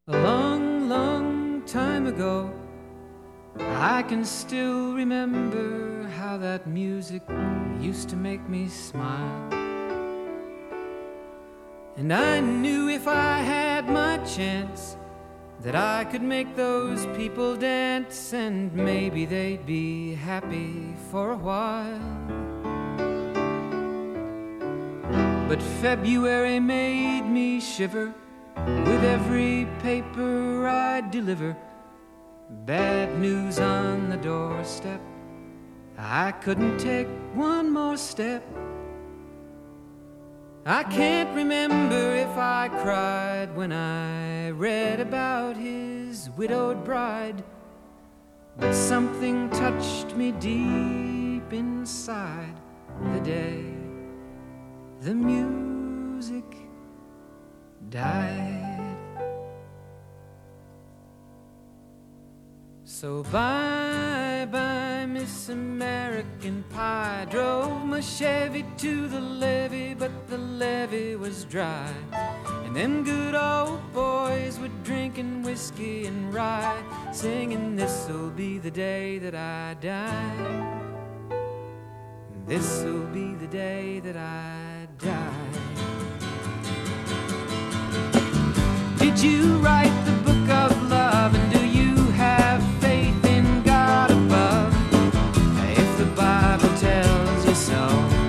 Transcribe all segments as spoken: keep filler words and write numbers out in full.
A long, long time ago, I can still remember how that music used to make me smile. And I knew if I had my chance that I could make those people dance, and maybe they'd be happy for a while. But February made me shiver with every paper I deliver. Bad news on the doorstep, I couldn't take one more step. I can't remember if I cried when I read about his widowed bride, but something touched me deep inside the day the music died. So bye-bye, Miss American Pie. Drove my Chevy to the levee, but the levee was dry. And them good old boys were drinking whiskey and rye, singing, "This'll be the day that I die. This'll be the day that I die." Did you write the book of love, and do you have faith in God above? If the Bible tells you so.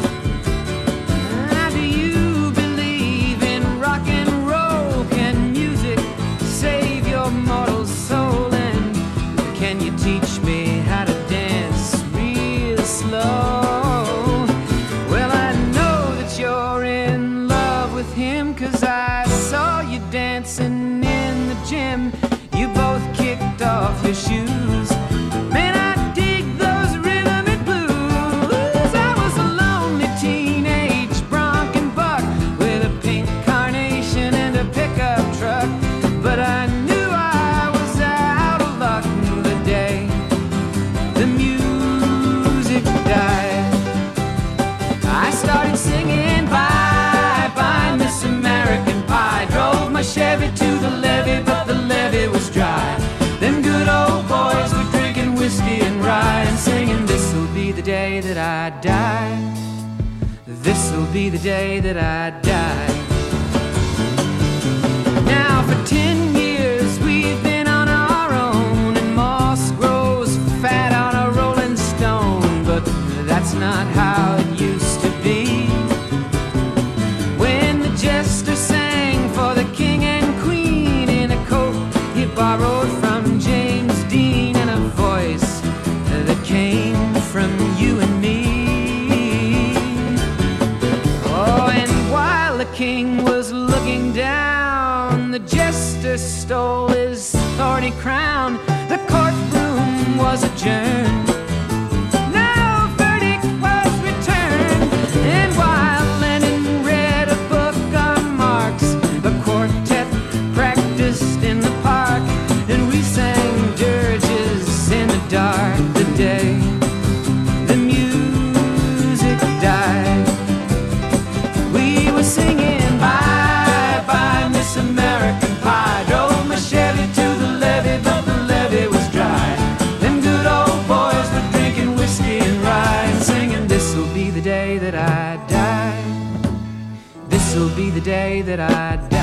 Do you believe in rock and roll? Can music save your mortal soul? And can you teach me how to dance real slow? Well, I know that you're in love with him, 'cause I saw you dancing in the gym. You both kicked off your shoes. Man, I dig those rhythm and blues. I was a lonely teenage bronc and buck with a pink carnation and a pickup truck, but I knew I was out of luck the day the music died. I started singing bye bye, Miss American Pie. Drove my Chevy to the levee, but the levee was dry. Them good old boys were drinking whiskey and rye, and singing, "This'll be the day that I die. This'll be the day that I die." Now for ten years we've been on our own, and moss grows fat on a rolling stone, but that's not how it used to be. When the jester sang for the king and queen in a coat he borrowed from James Dean, and a voice that came from you and me. Oh, and while the king was looking down, the jester stole his thorny crown. The courtroom was adjourned. No verdict was returned. And while Lenin read a book on Marx, the quartet practiced in the park, and we sang dirges in the dark the day the music died. We were singing bye bye, Miss American Pie. Drove my Chevy to the levee, but the levee was dry. Them good old boys were drinking whiskey and rye, and singing, "This'll be the day that I die. This'll be the day that I die."